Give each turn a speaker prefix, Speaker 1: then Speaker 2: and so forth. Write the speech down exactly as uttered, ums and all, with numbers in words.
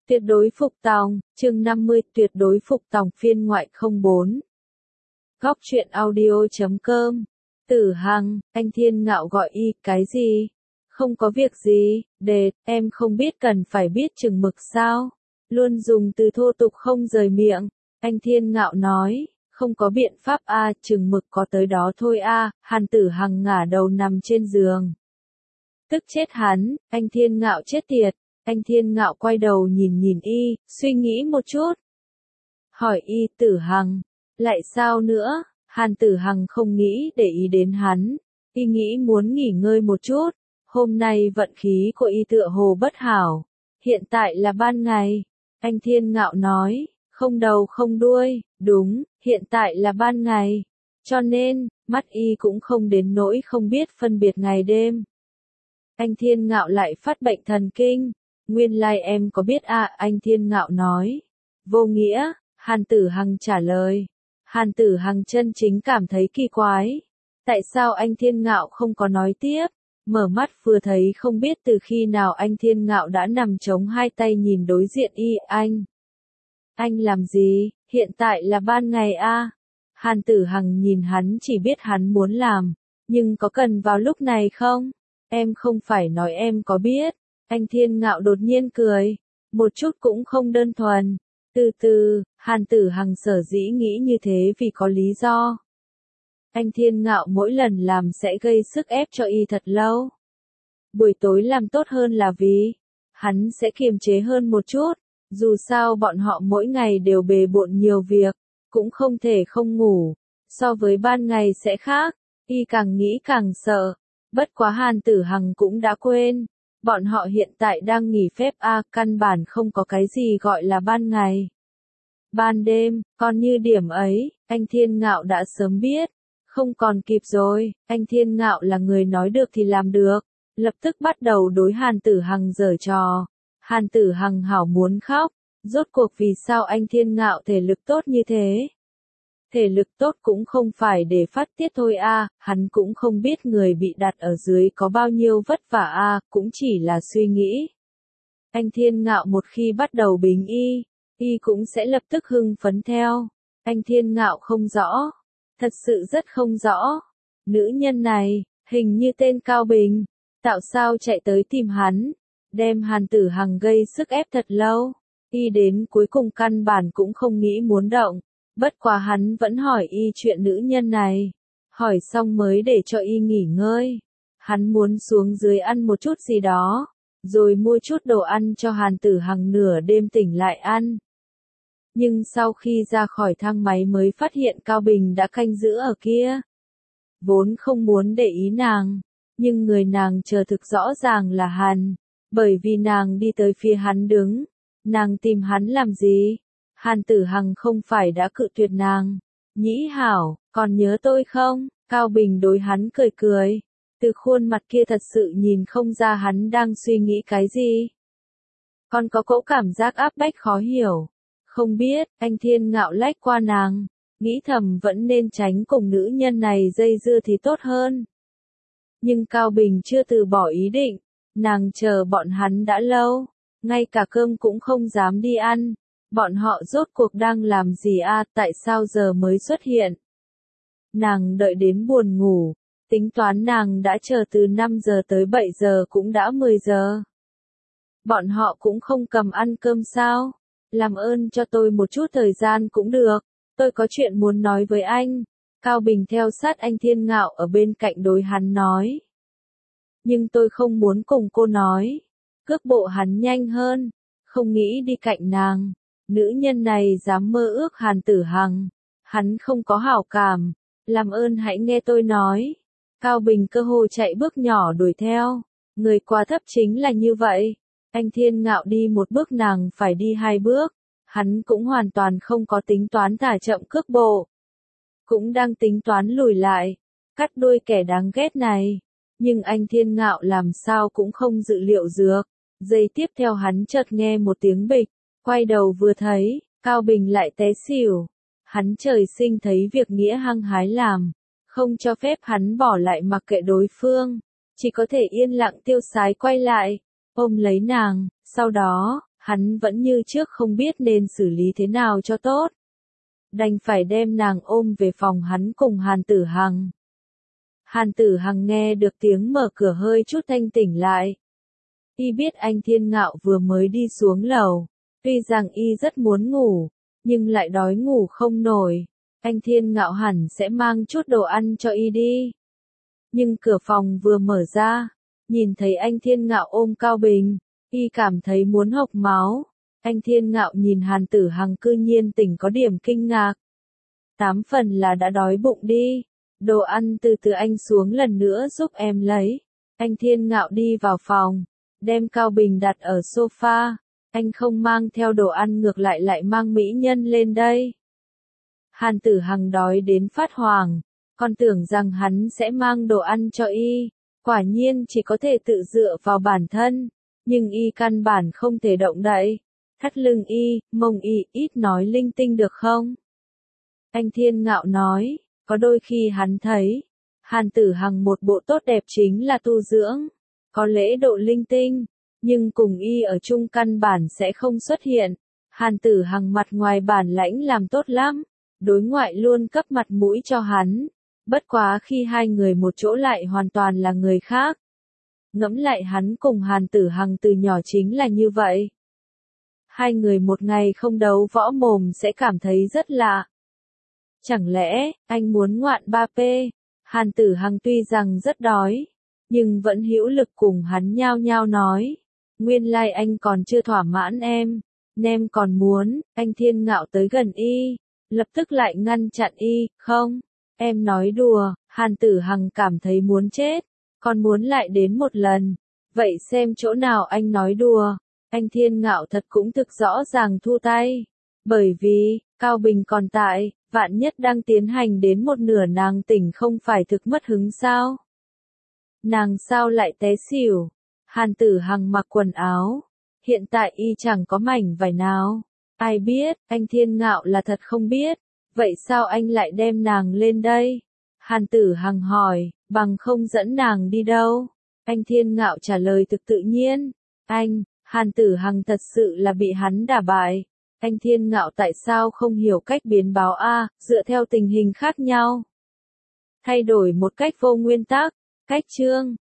Speaker 1: Tuyệt đối phục tòng, chương năm mươi, tuyệt đối phục tòng phiên ngoại không bốn. Góc truyện audio chấm com. Tử Hằng, anh Thiên Ngạo gọi y, cái gì? Không có việc gì, đề, em không biết cần phải biết chừng mực sao? Luôn dùng từ thô tục không rời miệng. Anh Thiên Ngạo nói, không có biện pháp a, chừng mực có tới đó thôi a. Hàn Tử Hằng ngả đầu nằm trên giường. Tức chết hắn, anh Thiên Ngạo chết tiệt. Anh Thiên Ngạo quay đầu nhìn nhìn y, suy nghĩ một chút. Hỏi y, Tử Hằng, lại sao nữa? Hàn Tử Hằng không nghĩ để ý đến hắn, y nghĩ muốn nghỉ ngơi một chút. Hôm nay vận khí của y tựa hồ bất hảo. Hiện tại là ban ngày. Anh Thiên Ngạo nói, không đầu không đuôi, đúng, hiện tại là ban ngày. Cho nên, mắt y cũng không đến nỗi không biết phân biệt ngày đêm. Anh Thiên Ngạo lại phát bệnh thần kinh. Nguyên lai like em có biết à, anh Thiên Ngạo nói. Vô nghĩa, Hàn Tử Hằng trả lời. Hàn Tử Hằng chân chính cảm thấy kỳ quái. Tại sao anh Thiên Ngạo không có nói tiếp? Mở mắt vừa thấy không biết từ khi nào anh Thiên Ngạo đã nằm chống hai tay nhìn đối diện y, anh. Anh làm gì, hiện tại là ban ngày a à? Hàn Tử Hằng nhìn hắn chỉ biết hắn muốn làm, nhưng có cần vào lúc này không? Em không phải nói em có biết. Anh Thiên Ngạo đột nhiên cười, một chút cũng không đơn thuần. Từ từ, Hàn Tử Hằng sở dĩ nghĩ như thế vì có lý do. Anh Thiên Ngạo mỗi lần làm sẽ gây sức ép cho y thật lâu. Buổi tối làm tốt hơn là vì, hắn sẽ kiềm chế hơn một chút, dù sao bọn họ mỗi ngày đều bề bộn nhiều việc, cũng không thể không ngủ. So với ban ngày sẽ khác, y càng nghĩ càng sợ, bất quá Hàn Tử Hằng cũng đã quên. Bọn họ hiện tại đang nghỉ phép a, căn bản không có cái gì gọi là ban ngày. Ban đêm, còn như điểm ấy, anh Thiên Ngạo đã sớm biết. Không còn kịp rồi, anh Thiên Ngạo là người nói được thì làm được. Lập tức bắt đầu đối Hàn Tử Hằng giở trò. Hàn Tử Hằng hảo muốn khóc. Rốt cuộc vì sao anh Thiên Ngạo thể lực tốt như thế? Thể lực tốt cũng không phải để phát tiết thôi a, à, hắn cũng không biết người bị đặt ở dưới có bao nhiêu vất vả a, à, cũng chỉ là suy nghĩ. Anh Thiên Ngạo một khi bắt đầu bình y, y cũng sẽ lập tức hưng phấn theo. Anh Thiên Ngạo không rõ, thật sự rất không rõ. Nữ nhân này, hình như tên Cao Bình, tạo sao chạy tới tìm hắn, đem Hàn Tử Hằng gây sức ép thật lâu. Y đến cuối cùng căn bản cũng không nghĩ muốn động. Bất quá hắn vẫn hỏi y chuyện nữ nhân này. Hỏi xong mới để cho y nghỉ ngơi. Hắn muốn xuống dưới ăn một chút gì đó. Rồi mua chút đồ ăn cho Hàn Tử Hằng nửa đêm tỉnh lại ăn. Nhưng sau khi ra khỏi thang máy mới phát hiện Cao Bình đã canh giữ ở kia. Vốn không muốn để ý nàng. Nhưng người nàng chờ thực rõ ràng là Hàn. Bởi vì nàng đi tới phía hắn đứng. Nàng tìm hắn làm gì? Hàn Tử Hằng không phải đã cự tuyệt nàng. Nhĩ hảo, còn nhớ tôi không? Cao Bình đối hắn cười cười. Từ khuôn mặt kia thật sự nhìn không ra hắn đang suy nghĩ cái gì. Còn có cỗ cảm giác áp bách khó hiểu. Không biết, anh Thiên Ngạo lách qua nàng. Nghĩ thầm vẫn nên tránh cùng nữ nhân này dây dưa thì tốt hơn. Nhưng Cao Bình chưa từ bỏ ý định. Nàng chờ bọn hắn đã lâu. Ngay cả cơm cũng không dám đi ăn. Bọn họ rốt cuộc đang làm gì a, à, tại sao giờ mới xuất hiện? Nàng đợi đến buồn ngủ, tính toán nàng đã chờ từ năm giờ tới bảy giờ cũng đã mười giờ. Bọn họ cũng không cầm ăn cơm sao? Làm ơn cho tôi một chút thời gian cũng được, tôi có chuyện muốn nói với anh. Cao Bình theo sát anh Thiên Ngạo ở bên cạnh đối hắn nói. Nhưng tôi không muốn cùng cô nói. Cước bộ hắn nhanh hơn, không nghĩ đi cạnh nàng. Nữ nhân này dám mơ ước Hàn Tử Hằng. Hắn không có hảo cảm. Làm ơn hãy nghe tôi nói. Cao Bình cơ hồ chạy bước nhỏ đuổi theo. Người quá thấp chính là như vậy. Anh Thiên Ngạo đi một bước nàng phải đi hai bước. Hắn cũng hoàn toàn không có tính toán thả chậm cước bộ. Cũng đang tính toán lùi lại. Cắt đuôi kẻ đáng ghét này. Nhưng anh Thiên Ngạo làm sao cũng không dự liệu dược. Giây tiếp theo hắn chợt nghe một tiếng bịch. Quay đầu vừa thấy, Cao Bình lại té xỉu. Hắn trời sinh thấy việc nghĩa hăng hái làm. Không cho phép hắn bỏ lại mặc kệ đối phương. Chỉ có thể yên lặng tiêu sái quay lại. Ôm lấy nàng. Sau đó, Hắn vẫn như trước không biết nên xử lý thế nào cho tốt. Đành phải đem nàng ôm về phòng hắn cùng Hàn Tử Hằng. Hàn Tử Hằng nghe được tiếng mở cửa hơi chút thanh tỉnh lại. Y biết anh Thiên Ngạo vừa mới đi xuống lầu. Tuy rằng Y rất muốn ngủ, nhưng lại đói ngủ không nổi. Anh Thiên Ngạo hẳn sẽ mang chút đồ ăn cho Y đi. Nhưng cửa phòng vừa mở ra, nhìn thấy anh Thiên Ngạo ôm Cao Bình, Y cảm thấy muốn hộc máu. Anh Thiên Ngạo nhìn Hàn Tử Hằng cư nhiên tỉnh có điểm kinh ngạc. Tám phần là đã đói bụng đi. Đồ ăn từ từ anh xuống lần nữa giúp em lấy. Anh Thiên Ngạo đi vào phòng, đem Cao Bình đặt ở sofa. Anh không mang theo đồ ăn ngược lại lại mang mỹ nhân lên đây. Hàn Tử Hằng đói đến phát hoảng, còn tưởng rằng hắn sẽ mang đồ ăn cho Y. Quả nhiên chỉ có thể tự dựa vào bản thân, nhưng Y căn bản không thể động đậy. Thắt lưng Y, mông Y, ít nói linh tinh được không? Anh Thiên Ngạo nói, có đôi khi hắn thấy, Hàn Tử Hằng một bộ tốt đẹp chính là tu dưỡng, có lễ độ linh tinh, nhưng cùng Y ở chung căn bản sẽ không xuất hiện. Hàn Tử Hằng mặt ngoài bản lãnh làm tốt lắm, đối ngoại luôn cấp mặt mũi cho hắn, bất quá khi hai người một chỗ lại hoàn toàn là người khác. Ngẫm lại hắn cùng Hàn Tử Hằng từ nhỏ chính là như vậy. Hai người một ngày không đấu võ mồm sẽ cảm thấy rất lạ. Chẳng lẽ, anh muốn ngoạn ba pê? Hàn Tử Hằng tuy rằng rất đói, nhưng vẫn hữu lực cùng hắn nhao nhao nói. Nguyên lai like anh còn chưa thỏa mãn em, nem còn muốn. Anh Thiên Ngạo tới gần Y, lập tức lại ngăn chặn Y, không, em nói đùa. Hàn Tử Hằng cảm thấy muốn chết, còn muốn lại đến một lần. Vậy xem chỗ nào anh nói đùa. Anh Thiên Ngạo thật cũng thực rõ ràng thu tay. Bởi vì, Cao Bình còn tại, vạn nhất đang tiến hành đến một nửa nàng tỉnh không phải thực mất hứng sao? Nàng sao lại té xỉu? Hàn Tử Hằng mặc quần áo. Hiện tại Y chẳng có mảnh vải nào. Ai biết, anh Thiên Ngạo là thật không biết. Vậy sao anh lại đem nàng lên đây? Hàn Tử Hằng hỏi, bằng không dẫn nàng đi đâu? Anh Thiên Ngạo trả lời thực tự nhiên. Anh, Hàn Tử Hằng thật sự là bị hắn đả bại. Anh Thiên Ngạo tại sao không hiểu cách biến báo A, dựa theo tình hình khác nhau? Thay đổi một cách vô nguyên tắc, cách chương.